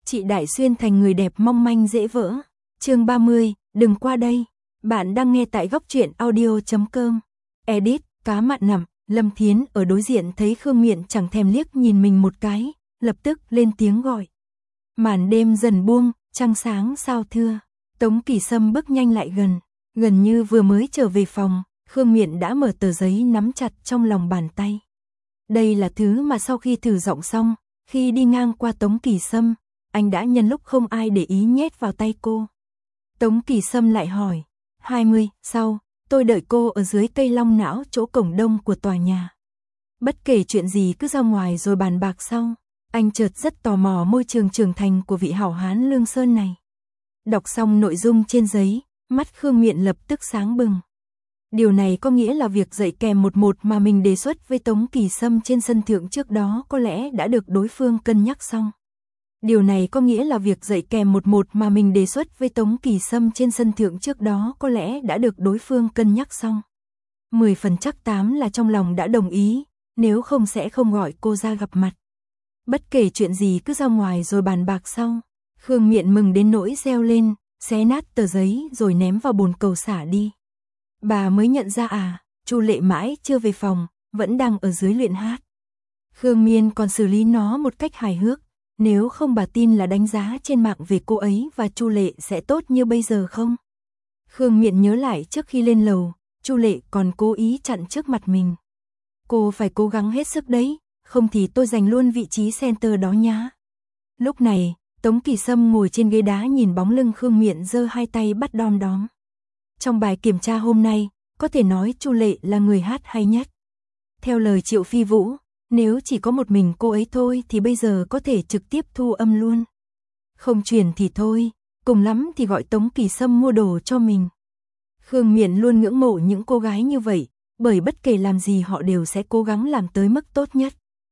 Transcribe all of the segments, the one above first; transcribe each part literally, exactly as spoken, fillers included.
chị Đại Xuyên thành người đẹp mong manh dễ vỡ. Chương ba mươi, đừng qua đây. Bạn đang nghe tại góc truyện audio chấm com. Edit, cá mặn nằm. Lâm Thiến ở đối diện thấy Khương Miện chẳng thèm liếc nhìn mình một cái, lập tức lên tiếng gọi. Màn đêm dần buông, trăng sáng sao thưa. Tống Kỳ Sâm bước nhanh lại gần, gần như vừa mới trở về phòng, Khương Miện đã mở tờ giấy nắm chặt trong lòng bàn tay. Đây là thứ mà sau khi thử giọng xong, khi đi ngang qua Tống Kỳ Sâm, anh đã nhân lúc không ai để ý nhét vào tay cô. Tống Kỳ Sâm lại hỏi, hai mươi, sau, tôi đợi cô ở dưới cây long não chỗ cổng đông của tòa nhà. Bất kể chuyện gì cứ ra ngoài rồi bàn bạc sau. Anh chợt rất tò mò môi trường trưởng thành của vị hảo hán Lương Sơn này. Đọc xong nội dung trên giấy, mắt Khương Miện lập tức sáng bừng. Điều này có nghĩa là việc dạy kèm một một mà mình đề xuất với Tống Kỳ Sâm trên sân thượng trước đó có lẽ đã được đối phương cân nhắc xong. Điều này có nghĩa là việc dạy kèm một một mà mình đề xuất với Tống Kỳ Sâm trên sân thượng trước đó có lẽ đã được đối phương cân nhắc xong. Mười phần chắc tám là trong lòng đã đồng ý, nếu không sẽ không gọi cô ra gặp mặt. Bất kể chuyện gì cứ ra ngoài rồi bàn bạc sau. Khương Miện mừng đến nỗi reo lên, xé nát tờ giấy rồi ném vào bồn cầu xả đi. Bà mới nhận ra à, Chu Lệ mãi chưa về phòng, vẫn đang ở dưới luyện hát. Khương Miên còn xử lý nó một cách hài hước, nếu không bà tin là đánh giá trên mạng về cô ấy và Chu Lệ sẽ tốt như bây giờ không? Khương Miện nhớ lại trước khi lên lầu, Chu Lệ còn cố ý chặn trước mặt mình. Cô phải cố gắng hết sức đấy, không thì tôi giành luôn vị trí center đó nhá. Lúc này, Tống Kỳ Sâm ngồi trên ghế đá nhìn bóng lưng Khương Miện giơ hai tay bắt đom đóm. Trong bài kiểm tra hôm nay, có thể nói Chu Lệ là người hát hay nhất. Theo lời Triệu Phi Vũ, nếu chỉ có một mình cô ấy thôi thì bây giờ có thể trực tiếp thu âm luôn. Không truyền thì thôi, cùng lắm thì gọi Tống Kỳ Sâm mua đồ cho mình. Khương Miện luôn ngưỡng mộ những cô gái như vậy, bởi bất kể làm gì họ đều sẽ cố gắng làm tới mức tốt nhất.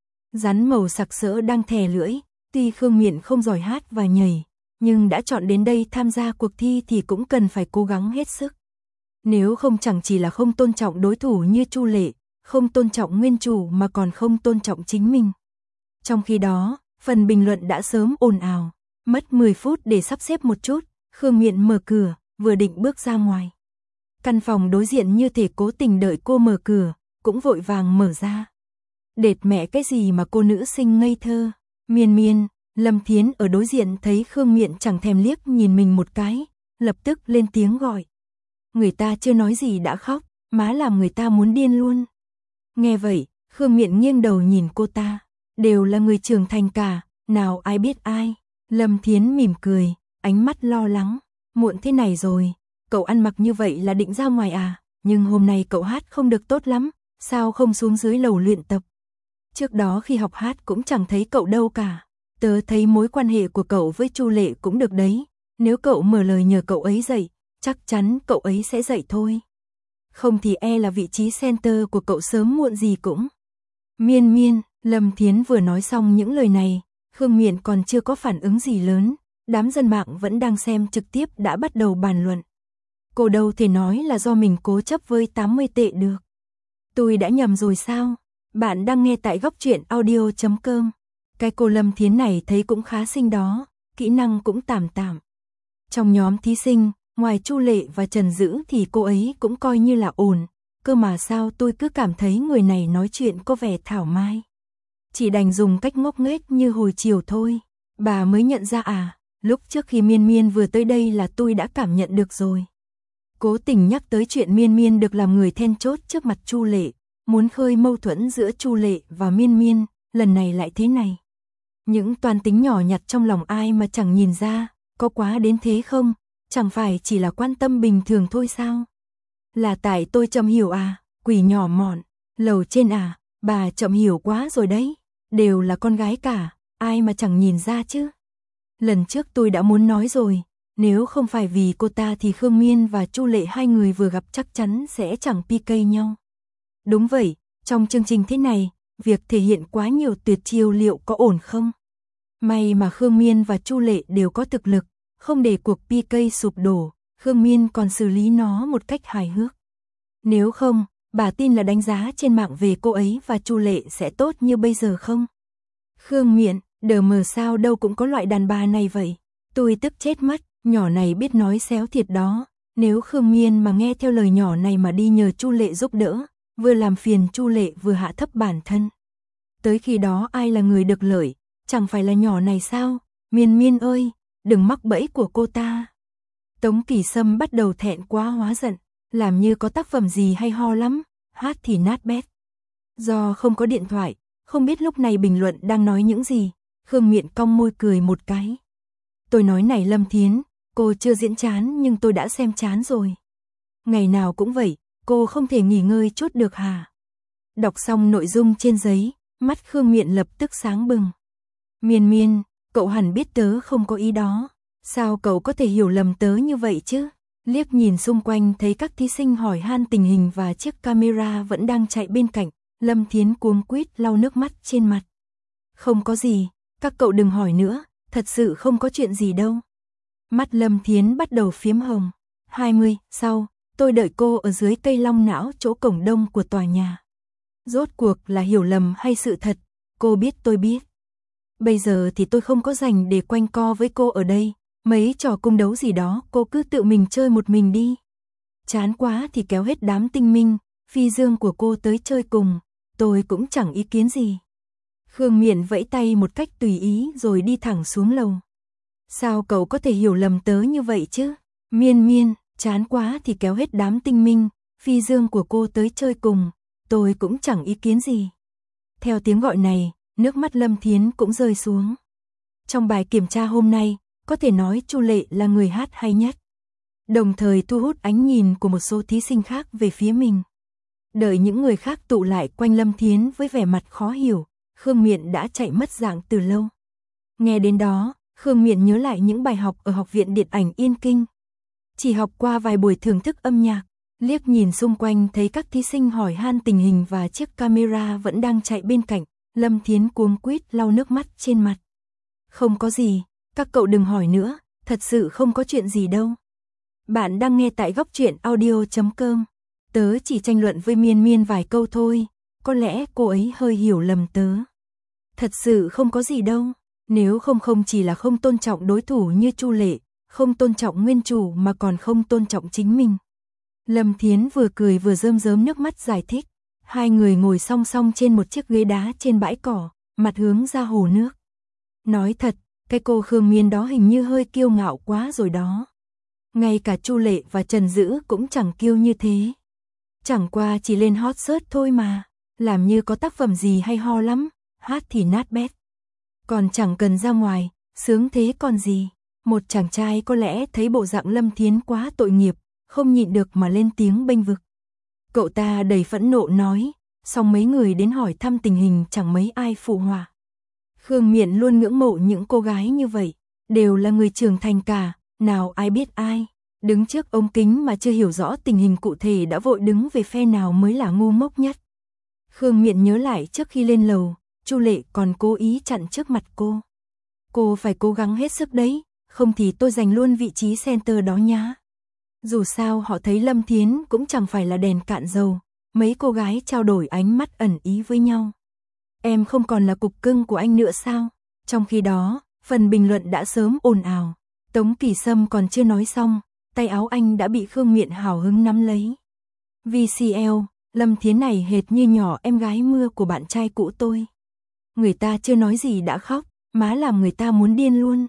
Rắn màu sặc sỡ đang thè lưỡi, tuy Khương Miện không giỏi hát và nhảy, nhưng đã chọn đến đây tham gia cuộc thi thì cũng cần phải cố gắng hết sức. Nếu không chẳng chỉ là không tôn trọng đối thủ như Chu Lệ, không tôn trọng nguyên chủ mà còn không tôn trọng chính mình. Trong khi đó, phần bình luận đã sớm ồn ào, mất mười phút để sắp xếp một chút, Khương Miện mở cửa, vừa định bước ra ngoài. Căn phòng đối diện như thể cố tình đợi cô mở cửa, cũng vội vàng mở ra. Đệt mẹ cái gì mà cô nữ sinh ngây thơ. Miên Miên, Lâm Thiến ở đối diện thấy Khương Miện chẳng thèm liếc nhìn mình một cái, lập tức lên tiếng gọi. Người ta chưa nói gì đã khóc, má làm người ta muốn điên luôn. Nghe vậy, Khương Miện nghiêng đầu nhìn cô ta, đều là người trưởng thành cả, nào ai biết ai. Lâm Thiến mỉm cười, ánh mắt lo lắng, muộn thế này rồi, cậu ăn mặc như vậy là định ra ngoài à, nhưng hôm nay cậu hát không được tốt lắm, sao không xuống dưới lầu luyện tập. Trước đó khi học hát cũng chẳng thấy cậu đâu cả, tớ thấy mối quan hệ của cậu với Chu Lệ cũng được đấy, nếu cậu mở lời nhờ cậu ấy dạy, chắc chắn cậu ấy sẽ dạy thôi. Không thì e là vị trí center của cậu sớm muộn gì cũng. Miên Miên, Lâm Thiến vừa nói xong những lời này, Khương Miện còn chưa có phản ứng gì lớn, đám dân mạng vẫn đang xem trực tiếp đã bắt đầu bàn luận. Cô đâu thể nói là do mình cố chấp với tám mươi tệ được. Tôi đã nhầm rồi sao? Bạn đang nghe tại góc truyện audio chấm com. Cái cô Lâm Thiến này thấy cũng khá xinh đó, kỹ năng cũng tạm tạm. Trong nhóm thí sinh, ngoài Chu Lệ và Trần Dữ thì cô ấy cũng coi như là ổn, cơ mà sao tôi cứ cảm thấy người này nói chuyện có vẻ thảo mai. Chỉ đành dùng cách ngốc nghếch như hồi chiều thôi. Bà mới nhận ra à, lúc trước khi Miên Miên vừa tới đây là tôi đã cảm nhận được rồi. Cố tình nhắc tới chuyện Miên Miên được làm người then chốt trước mặt Chu Lệ, muốn khơi mâu thuẫn giữa Chu Lệ và Miên Miên, lần này lại thế này. Những toan tính nhỏ nhặt trong lòng ai mà chẳng nhìn ra, có quá đến thế không? Chẳng phải chỉ là quan tâm bình thường thôi sao? Là tại tôi chậm hiểu à, quỷ nhỏ mọn, lầu trên à, bà chậm hiểu quá rồi đấy, đều là con gái cả, ai mà chẳng nhìn ra chứ. Lần trước tôi đã muốn nói rồi, nếu không phải vì cô ta thì Khương Miên và Chu Lệ hai người vừa gặp chắc chắn sẽ chẳng pê ca nhau. Đúng vậy, trong chương trình thế này, việc thể hiện quá nhiều tuyệt chiêu liệu có ổn không? May mà Khương Miên và Chu Lệ đều có thực lực, không để cuộc pê ca sụp đổ, Khương Miên còn xử lý nó một cách hài hước. Nếu không, bà tin là đánh giá trên mạng về cô ấy và Chu Lệ sẽ tốt như bây giờ không? Khương Miện, Đờ mờ sao đâu cũng có loại đàn bà này vậy. Tôi tức chết mất, nhỏ này biết nói xéo thiệt đó. Nếu Khương Miên mà nghe theo lời nhỏ này mà đi nhờ Chu Lệ giúp đỡ, vừa làm phiền Chu Lệ vừa hạ thấp bản thân. Tới khi đó ai là người được lợi, chẳng phải là nhỏ này sao? Miên Miên ơi, đừng mắc bẫy của cô ta. Tống Kỳ Sâm bắt đầu thẹn quá hóa giận, làm như có tác phẩm gì hay ho lắm, hát thì nát bét. Do không có điện thoại, không biết lúc này bình luận đang nói những gì, Khương Miện cong môi cười một cái. Tôi nói này Lâm Thiến, cô chưa diễn chán nhưng tôi đã xem chán rồi. Ngày nào cũng vậy, cô không thể nghỉ ngơi chút được hả? Đọc xong nội dung trên giấy, mắt Khương Miện lập tức sáng bừng. Miên Miên, cậu hẳn biết tớ không có ý đó. Sao cậu có thể hiểu lầm tớ như vậy chứ? Liếc nhìn xung quanh thấy các thí sinh hỏi han tình hình và chiếc camera vẫn đang chạy bên cạnh, Lâm Thiến cuống quýt lau nước mắt trên mặt. Không có gì, các cậu đừng hỏi nữa, thật sự không có chuyện gì đâu. Mắt Lâm Thiến bắt đầu phiếm hồng. hai mươi, sau, tôi đợi cô ở dưới cây long não chỗ cổng đông của tòa nhà. Rốt cuộc là hiểu lầm hay sự thật, cô biết tôi biết. Bây giờ thì tôi không có rảnh để quanh co với cô ở đây, mấy trò cung đấu gì đó cô cứ tự mình chơi một mình đi. Chán quá thì kéo hết đám tinh minh, phi dương của cô tới chơi cùng, tôi cũng chẳng ý kiến gì. Khương Miện vẫy tay một cách tùy ý rồi đi thẳng xuống lầu. Sao cậu có thể hiểu lầm tớ như vậy chứ? Miên Miên, chán quá thì kéo hết đám tinh minh, phi dương của cô tới chơi cùng, tôi cũng chẳng ý kiến gì. Theo tiếng gọi này, nước mắt Lâm Thiến cũng rơi xuống. Trong bài kiểm tra hôm nay, có thể nói Chu Lệ là người hát hay nhất. Đồng thời thu hút ánh nhìn của một số thí sinh khác về phía mình. Đợi những người khác tụ lại quanh Lâm Thiến với vẻ mặt khó hiểu, Khương Miện đã chạy mất dạng từ lâu. Nghe đến đó, Khương Miện nhớ lại những bài học ở Học viện Điện ảnh Yên Kinh. Chỉ học qua vài buổi thưởng thức âm nhạc, liếc nhìn xung quanh thấy các thí sinh hỏi han tình hình và chiếc camera vẫn đang chạy bên cạnh, Lâm Thiến cuống quýt lau nước mắt trên mặt. Không có gì, các cậu đừng hỏi nữa, thật sự không có chuyện gì đâu. Bạn đang nghe tại góc truyện audio chấm com. Tớ chỉ tranh luận với Miên Miên vài câu thôi, có lẽ cô ấy hơi hiểu lầm tớ. Thật sự không có gì đâu, nếu không không chỉ là không tôn trọng đối thủ như Chu Lệ, không tôn trọng nguyên chủ mà còn không tôn trọng chính mình. Lâm Thiến vừa cười vừa rơm rớm nước mắt giải thích. Hai người ngồi song song trên một chiếc ghế đá trên bãi cỏ, mặt hướng ra hồ nước. Nói thật, cái cô Khương Miên đó hình như hơi kiêu ngạo quá rồi đó. Ngay cả Chu Lệ và Trần Dữ cũng chẳng kiêu như thế. Chẳng qua chỉ lên hot search thôi mà, làm như có tác phẩm gì hay ho lắm, hát thì nát bét. Còn chẳng cần ra ngoài, sướng thế còn gì. Một chàng trai có lẽ thấy bộ dạng Lâm Thiến quá tội nghiệp, không nhịn được mà lên tiếng bênh vực. Cậu ta đầy phẫn nộ nói, xong mấy người đến hỏi thăm tình hình chẳng mấy ai phụ họa. Khương Miện luôn ngưỡng mộ những cô gái như vậy, đều là người trưởng thành cả, nào ai biết ai. Đứng trước ống kính mà chưa hiểu rõ tình hình cụ thể đã vội đứng về phe nào mới là ngu ngốc nhất. Khương Miện nhớ lại trước khi lên lầu, Chu Lệ còn cố ý chặn trước mặt cô. Cô phải cố gắng hết sức đấy, không thì tôi giành luôn vị trí center đó nhá. Dù sao họ thấy Lâm Thiến cũng chẳng phải là đèn cạn dầu, mấy cô gái trao đổi ánh mắt ẩn ý với nhau. Em không còn là cục cưng của anh nữa sao? Trong khi đó, phần bình luận đã sớm ồn ào. Tống Kỳ Sâm còn chưa nói xong, tay áo anh đã bị Khương Miện hào hứng nắm lấy. vê xê lờ, Lâm Thiến này hệt như nhỏ em gái mưa của bạn trai cũ tôi. Người ta chưa nói gì đã khóc, má làm người ta muốn điên luôn.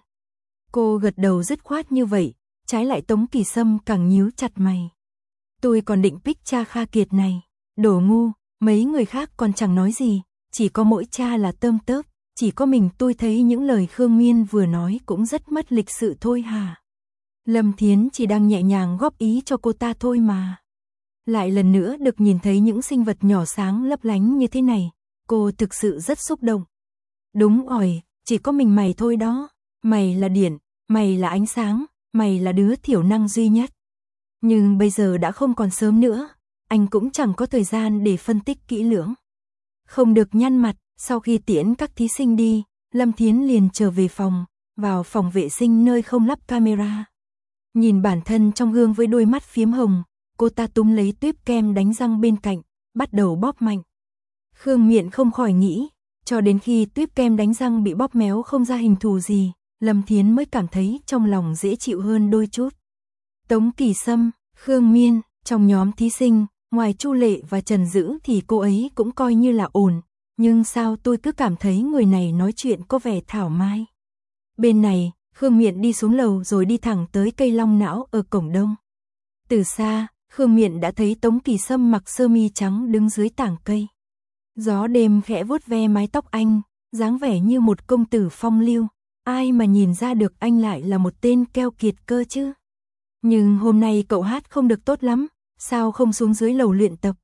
Cô gật đầu dứt khoát như vậy, trái lại Tống Kỳ Sâm càng nhíu chặt mày. Tôi còn định pick cha Kha Kiệt này, đồ ngu, mấy người khác còn chẳng nói gì, chỉ có mỗi cha là tơm tớp, chỉ có mình tôi thấy những lời Khương Miên vừa nói cũng rất mất lịch sự thôi hà. Lâm Thiến chỉ đang nhẹ nhàng góp ý cho cô ta thôi mà. Lại lần nữa được nhìn thấy những sinh vật nhỏ sáng lấp lánh như thế này, cô thực sự rất xúc động. Đúng rồi, chỉ có mình mày thôi đó, mày là điện, mày là ánh sáng, mày là đứa thiểu năng duy nhất. Nhưng bây giờ đã không còn sớm nữa, anh cũng chẳng có thời gian để phân tích kỹ lưỡng. Không được nhăn mặt, sau khi tiễn các thí sinh đi, Lâm Thiến liền trở về phòng, vào phòng vệ sinh nơi không lắp camera. Nhìn bản thân trong gương với đôi mắt phiếm hồng, cô ta túm lấy tuýp kem đánh răng bên cạnh, bắt đầu bóp mạnh. Khương Miện không khỏi nghĩ, Cho đến khi tuýp kem đánh răng bị bóp méo không ra hình thù gì, Lâm Thiến mới cảm thấy trong lòng dễ chịu hơn đôi chút. Tống Kỳ Sâm, Khương Miên, trong nhóm thí sinh, ngoài Chu Lệ và Trần Dữ thì cô ấy cũng coi như là ổn, nhưng sao tôi cứ cảm thấy người này nói chuyện có vẻ thảo mai. Bên này, Khương Miện đi xuống lầu rồi đi thẳng tới cây long não ở cổng đông. Từ xa, Khương Miện đã thấy Tống Kỳ Sâm mặc sơ mi trắng đứng dưới tảng cây. Gió đêm khẽ vuốt ve mái tóc anh, dáng vẻ như một công tử phong lưu, ai mà nhìn ra được anh lại là một tên keo kiệt cơ chứ. Nhưng hôm nay cậu hát không được tốt lắm, sao không xuống dưới lầu luyện tập?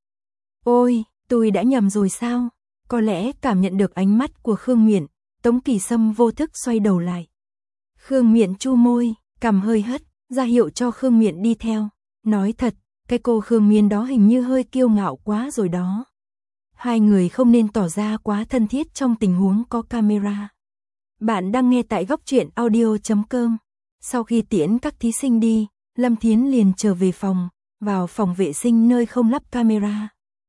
Ôi, tôi đã nhầm rồi sao? Có lẽ cảm nhận được ánh mắt của Khương Miện, Tống Kỳ Sâm vô thức xoay đầu lại. Khương Miện chu môi, cằm hơi hất, ra hiệu cho Khương Miện đi theo. Nói thật, cái cô Khương Miên đó hình như hơi kiêu ngạo quá rồi đó. Hai người không nên tỏ ra quá thân thiết trong tình huống có camera. Bạn đang nghe tại góc truyện audio chấm com. Sau khi tiễn các thí sinh đi, Lâm Thiến liền trở về phòng, vào phòng vệ sinh nơi không lắp camera.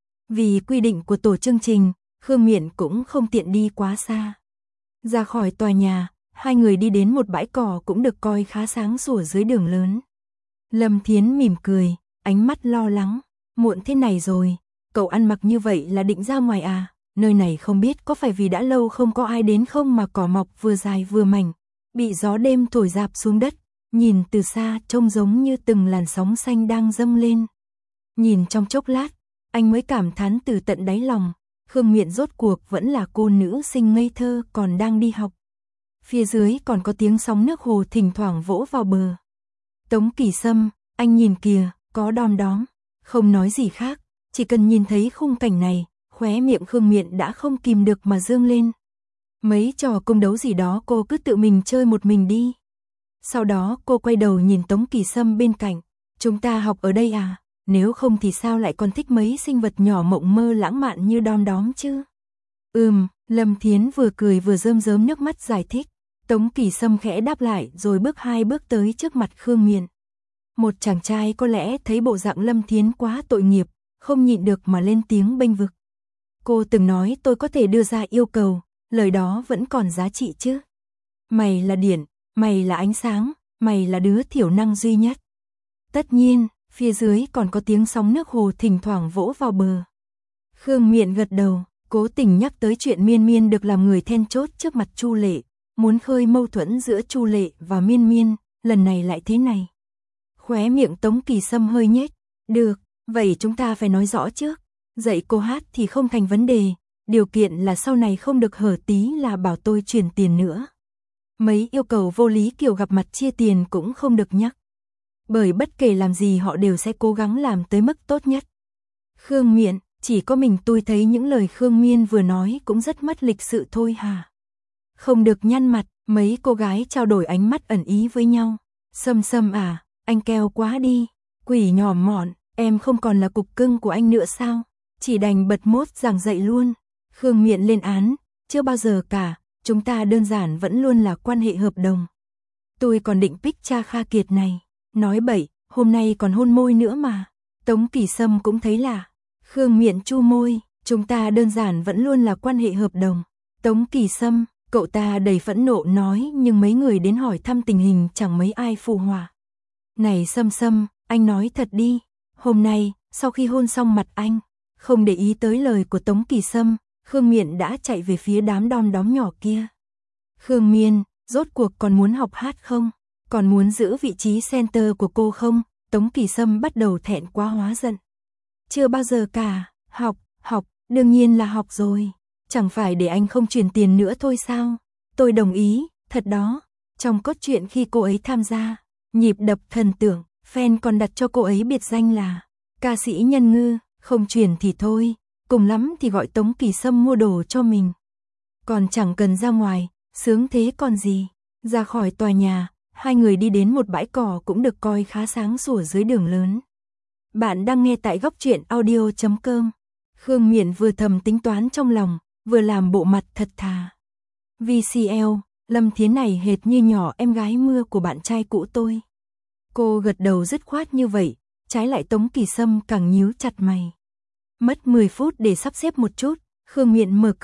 Vì quy định của tổ chương trình, Khương Miện cũng không tiện đi quá xa. Ra khỏi tòa nhà, hai người đi đến một bãi cỏ cũng được coi khá sáng sủa dưới đường lớn. Lâm Thiến mỉm cười, ánh mắt lo lắng. Muộn thế này rồi, cậu ăn mặc như vậy là định ra ngoài à? Nơi này không biết có phải vì đã lâu không có ai đến không mà cỏ mọc vừa dài vừa mảnh, bị gió đêm thổi rạp xuống đất, nhìn từ xa trông giống như từng làn sóng xanh đang dâng lên. Nhìn trong chốc lát, anh mới cảm thán từ tận đáy lòng, Khương Miện rốt cuộc vẫn là cô nữ sinh ngây thơ còn đang đi học. Phía dưới còn có tiếng sóng nước hồ thỉnh thoảng vỗ vào bờ. Tống Kỳ Sâm, anh nhìn kìa, có đom đóm. Không nói gì khác, chỉ cần nhìn thấy khung cảnh này, khóe miệng Khương Miện đã không kìm được mà dương lên. Mấy trò cung đấu gì đó cô cứ tự mình chơi một mình đi. Sau đó cô quay đầu nhìn Tống Kỳ Sâm bên cạnh. Chúng ta học ở đây à? Nếu không thì sao lại còn thích mấy sinh vật nhỏ mộng mơ lãng mạn như đom đóm chứ? Ừm, Lâm Thiến vừa cười vừa rơm rớm nước mắt giải thích. Tống Kỳ Sâm khẽ đáp lại rồi bước hai bước tới trước mặt Khương Miện. Một chàng trai có lẽ thấy bộ dạng Lâm Thiến quá tội nghiệp, không nhịn được mà lên tiếng bênh vực. Cô từng nói tôi có thể đưa ra yêu cầu, lời đó vẫn còn giá trị chứ. Mày là điện, mày là ánh sáng, mày là đứa thiểu năng duy nhất. Tất nhiên, phía dưới còn có tiếng sóng nước hồ thỉnh thoảng vỗ vào bờ. Khương Miện gật đầu, cố tình nhắc tới chuyện Miên Miên được làm người then chốt trước mặt Chu Lệ, muốn khơi mâu thuẫn giữa Chu Lệ và Miên Miên, lần này lại thế này. Khóe miệng Tống Kỳ Sâm hơi nhếch, được, vậy chúng ta phải nói rõ trước. Dạy cô hát thì không thành vấn đề, điều kiện là sau này không được hở tí là bảo tôi chuyển tiền nữa. Mấy yêu cầu vô lý kiểu gặp mặt chia tiền cũng không được nhắc. Bởi bất kể làm gì họ đều sẽ cố gắng làm tới mức tốt nhất. Khương Miện, chỉ có mình tôi thấy những lời Khương Miên vừa nói cũng rất mất lịch sự thôi hả? Không được nhăn mặt, mấy cô gái trao đổi ánh mắt ẩn ý với nhau. Sâm Sâm à, anh keo quá đi, quỷ nhỏ mọn, em không còn là cục cưng của anh nữa sao? Chỉ đành bật mốt giảng dạy luôn. Khương Miện lên án, chưa bao giờ cả, chúng ta đơn giản vẫn luôn là quan hệ hợp đồng. Tôi còn định pick cha Kha Kiệt này, nói bậy, hôm nay còn hôn môi nữa mà. Tống Kỳ Sâm cũng thấy lạ. Khương Miện chu môi, chúng ta đơn giản vẫn luôn là quan hệ hợp đồng. Tống Kỳ Sâm, cậu ta đầy phẫn nộ nói nhưng mấy người đến hỏi thăm tình hình chẳng mấy ai phụ họa. Này Sâm Sâm, anh nói thật đi, hôm nay, sau khi hôn xong mặt anh, không để ý tới lời của Tống Kỳ Sâm, Khương Miện đã chạy về phía đám đom đóm nhỏ kia. Khương Miên, rốt cuộc còn muốn học hát không? Còn muốn giữ vị trí center của cô không? Tống Kỳ Sâm bắt đầu thẹn quá hóa giận. Chưa bao giờ cả, học, học, đương nhiên là học rồi. Chẳng phải để anh không truyền tiền nữa thôi sao? Tôi đồng ý, thật đó. Trong cốt truyện khi cô ấy tham gia, nhịp đập thần tượng, fan còn đặt cho cô ấy biệt danh là ca sĩ nhân ngư, không truyền thì thôi, cùng lắm thì gọi Tống Kỳ Sâm mua đồ cho mình. Còn chẳng cần ra ngoài, sướng thế còn gì. Ra khỏi tòa nhà, hai người đi đến một bãi cỏ cũng được coi khá sáng sủa dưới đường lớn. Bạn đang nghe tại góc truyện audio chấm com. Khương Miện vừa thầm tính toán trong lòng, vừa làm bộ mặt thật thà. vê xê lờ, Lâm Thiến này hệt như nhỏ em gái mưa của bạn trai cũ tôi. Cô gật đầu dứt khoát như vậy, trái lại Tống Kỳ Sâm càng nhíu chặt mày. Mất mười phút để sắp xếp một chút, Khương Miện mở cửa,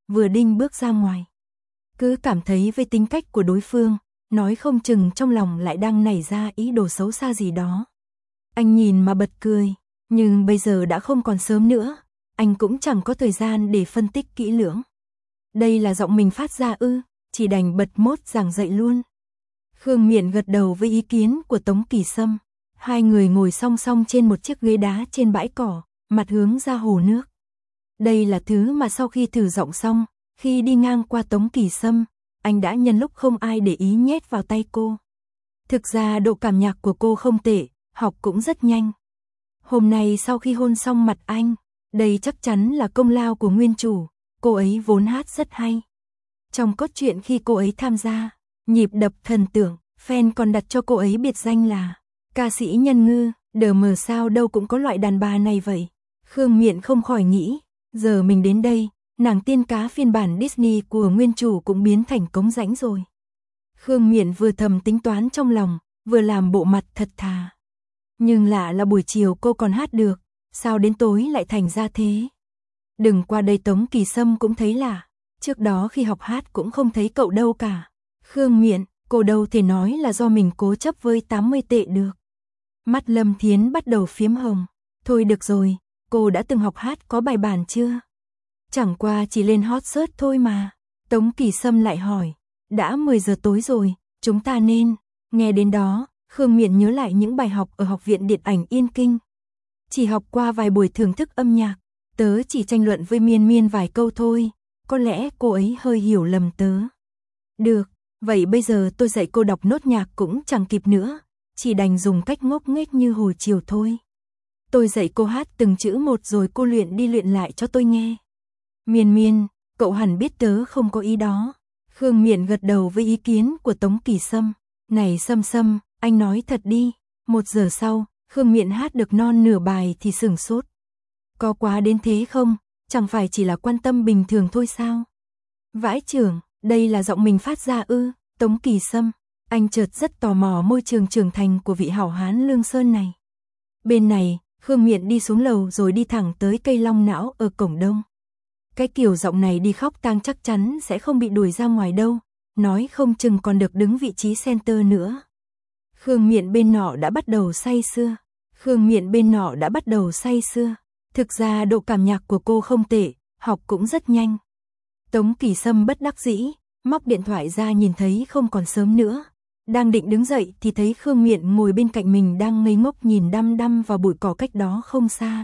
vừa đinh bước ra ngoài. Cứ cảm thấy với tính cách của đối phương, nói không chừng trong lòng lại đang nảy ra ý đồ xấu xa gì đó. Anh nhìn mà bật cười, nhưng bây giờ đã không còn sớm nữa, anh cũng chẳng có thời gian để phân tích kỹ lưỡng. Đây là giọng mình phát ra ư, chỉ đành bật mốt giảng dạy luôn. Khương Miện gật đầu với ý kiến của Tống Kỳ Sâm. Hai người ngồi song song trên một chiếc ghế đá trên bãi cỏ, mặt hướng ra hồ nước. Đây là thứ mà sau khi thử giọng xong, khi đi ngang qua Tống Kỳ Sâm, anh đã nhân lúc không ai để ý nhét vào tay cô. Thực ra độ cảm nhạc của cô không tệ, học cũng rất nhanh. Hôm nay sau khi hôn xong mặt anh, đây chắc chắn là công lao của nguyên chủ, cô ấy vốn hát rất hay. Trong cốt truyện khi cô ấy tham gia, nhịp đập thần tượng, fan còn đặt cho cô ấy biệt danh là ca sĩ nhân ngư, đờ mờ sao đâu cũng có loại đàn bà này vậy. Khương Miện không khỏi nghĩ, giờ mình đến đây, nàng tiên cá phiên bản Disney của nguyên chủ cũng biến thành cống rãnh rồi. Khương Miện vừa thầm tính toán trong lòng, vừa làm bộ mặt thật thà. Nhưng lạ là buổi chiều cô còn hát được, sao đến tối lại thành ra thế? Đừng qua đây Tống Kỳ Sâm cũng thấy lạ, trước đó khi học hát cũng không thấy cậu đâu cả. Khương Miện, cô đâu thể nói là do mình cố chấp với tám mươi tệ được. Mắt Lâm Thiến bắt đầu phiếm hồng. Thôi được rồi, cô đã từng học hát có bài bản chưa? Chẳng qua chỉ lên hot search thôi mà. Tống Kỳ Sâm lại hỏi, đã mười giờ tối rồi, chúng ta nên... Nghe đến đó, Khương Miện nhớ lại những bài học ở Học viện Điện ảnh Yên Kinh. Chỉ học qua vài buổi thưởng thức âm nhạc, tớ chỉ tranh luận với Miên Miên vài câu thôi, có lẽ cô ấy hơi hiểu lầm tớ. Được, vậy bây giờ tôi dạy cô đọc nốt nhạc cũng chẳng kịp nữa, chỉ đành dùng cách ngốc nghếch như hồi chiều thôi. Tôi dạy cô hát từng chữ một rồi cô luyện đi luyện lại cho tôi nghe. Miên Miên, cậu hẳn biết tớ không có ý đó. Khương Miện gật đầu với ý kiến của Tống Kỳ Sâm. Này Sâm Sâm, anh nói thật đi. Một giờ sau, Khương Miện hát được non nửa bài thì sửng sốt. Có quá đến thế không? Chẳng phải chỉ là quan tâm bình thường thôi sao? Vãi chưởng, đây là giọng mình phát ra ư? Tống Kỳ Sâm, anh chợt rất tò mò môi trường trưởng thành của vị hảo hán Lương Sơn này. Bên này, Khương Miện đi xuống lầu rồi đi thẳng tới cây long não ở cổng đông. Cái kiểu giọng này đi khóc tang chắc chắn sẽ không bị đuổi ra ngoài đâu, nói không chừng còn được đứng vị trí center nữa. Khương Miện bên nọ đã bắt đầu say sưa. Khương Miện bên nọ đã bắt đầu say sưa. Thực ra độ cảm nhạc của cô không tệ, học cũng rất nhanh. Tống Kỳ Sâm bất đắc dĩ, móc điện thoại ra nhìn thấy không còn sớm nữa. Đang định đứng dậy thì thấy Khương Miện ngồi bên cạnh mình đang ngây ngốc nhìn đăm đăm vào bụi cỏ cách đó không xa.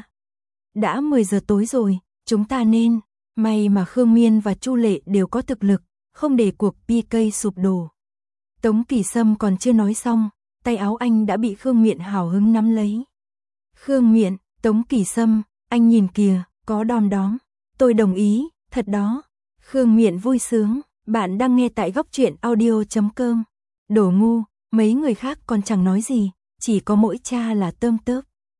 Đã mười giờ tối rồi, chúng ta nên... May mà Khương Miên và Chu Lệ đều có thực lực, không để cuộc pê ca sụp đổ. Tống Kỳ Sâm còn chưa nói xong, tay áo anh đã bị Khương Miện hào hứng nắm lấy. Khương Miện, Tống Kỳ Sâm, anh nhìn kìa, có đom đóm. Tôi đồng ý, thật đó. Khương Miện vui sướng, bạn đang nghe tại góc truyện audio chấm com. Đồ ngu, mấy người khác còn chẳng nói gì, chỉ có mỗi cha là tơm tớp.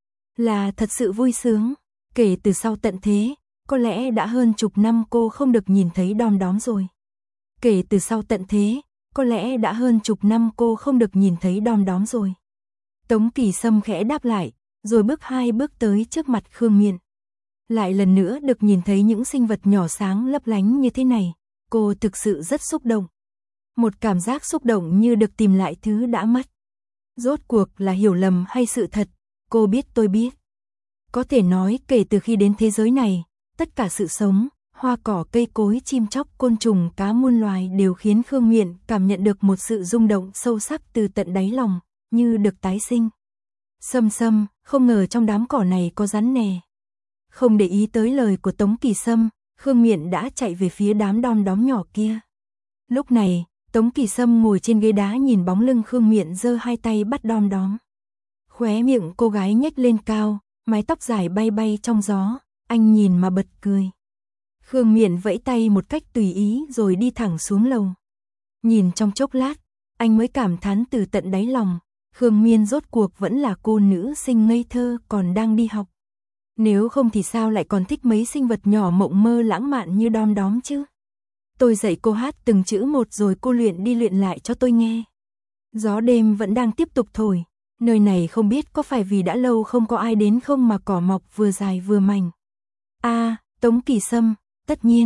Là thật sự vui sướng, kể từ sau tận thế. Có lẽ đã hơn chục năm cô không được nhìn thấy đom đóm rồi. Kể từ sau tận thế, có lẽ đã hơn chục năm cô không được nhìn thấy đom đóm rồi. Tống Kỳ Sâm khẽ đáp lại, rồi bước hai bước tới trước mặt Khương Miện. Lại lần nữa được nhìn thấy những sinh vật nhỏ sáng lấp lánh như thế này, cô thực sự rất xúc động. Một cảm giác xúc động như được tìm lại thứ đã mất. Rốt cuộc là hiểu lầm hay sự thật, cô biết tôi biết. Có thể nói kể từ khi đến thế giới này, tất cả sự sống, hoa cỏ cây cối chim chóc côn trùng cá muôn loài đều khiến Khương Miện cảm nhận được một sự rung động sâu sắc từ tận đáy lòng, như được tái sinh. Sâm Sâm, không ngờ trong đám cỏ này có rắn nè. Không để ý tới lời của Tống Kỳ Sâm, Khương Miện đã chạy về phía đám đom đóm nhỏ kia. Lúc này, Tống Kỳ Sâm ngồi trên ghế đá nhìn bóng lưng Khương Miện giơ hai tay bắt đom đóm. Khóe miệng cô gái nhếch lên cao, mái tóc dài bay bay trong gió. Anh nhìn mà bật cười. Khương Miện vẫy tay một cách tùy ý rồi đi thẳng xuống lầu. Nhìn trong chốc lát, anh mới cảm thán từ tận đáy lòng, Khương Miên rốt cuộc vẫn là cô nữ sinh ngây thơ còn đang đi học. Nếu không thì sao lại còn thích mấy sinh vật nhỏ mộng mơ lãng mạn như đom đóm chứ? Tôi dạy cô hát từng chữ một rồi cô luyện đi luyện lại cho tôi nghe. Gió đêm vẫn đang tiếp tục thổi. Nơi này không biết có phải vì đã lâu không có ai đến không mà cỏ mọc vừa dài vừa mảnh. À, Tống Kỳ Sâm, tất nhiên,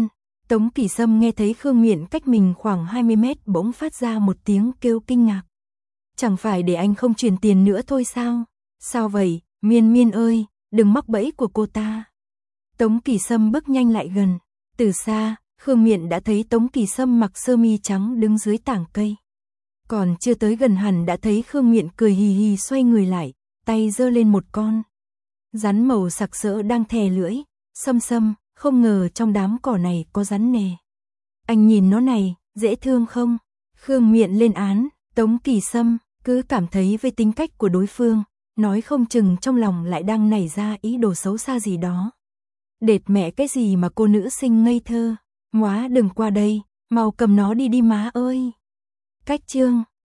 Tống Kỳ Sâm nghe thấy Khương Miện cách mình khoảng hai mươi mét bỗng phát ra một tiếng kêu kinh ngạc. Chẳng phải để anh không truyền tiền nữa thôi sao? Sao vậy, Miên Miên ơi, đừng mắc bẫy của cô ta. Tống Kỳ Sâm bước nhanh lại gần. Từ xa, Khương Miện đã thấy Tống Kỳ Sâm mặc sơ mi trắng đứng dưới tảng cây. Còn chưa tới gần hẳn đã thấy Khương Miện cười hì hì xoay người lại, tay giơ lên một con rắn màu sặc sỡ đang thè lưỡi. Sâm Sâm, không ngờ trong đám cỏ này có rắn nè. Anh nhìn nó này, dễ thương không? Khương Miện lên án. Tống Kỳ Sâm cứ cảm thấy với tính cách của đối phương, nói không chừng trong lòng lại đang nảy ra ý đồ xấu xa gì đó. Đệt mẹ cái gì mà cô nữ sinh ngây thơ. Móa đừng qua đây, mau cầm nó đi đi má ơi. Cách chương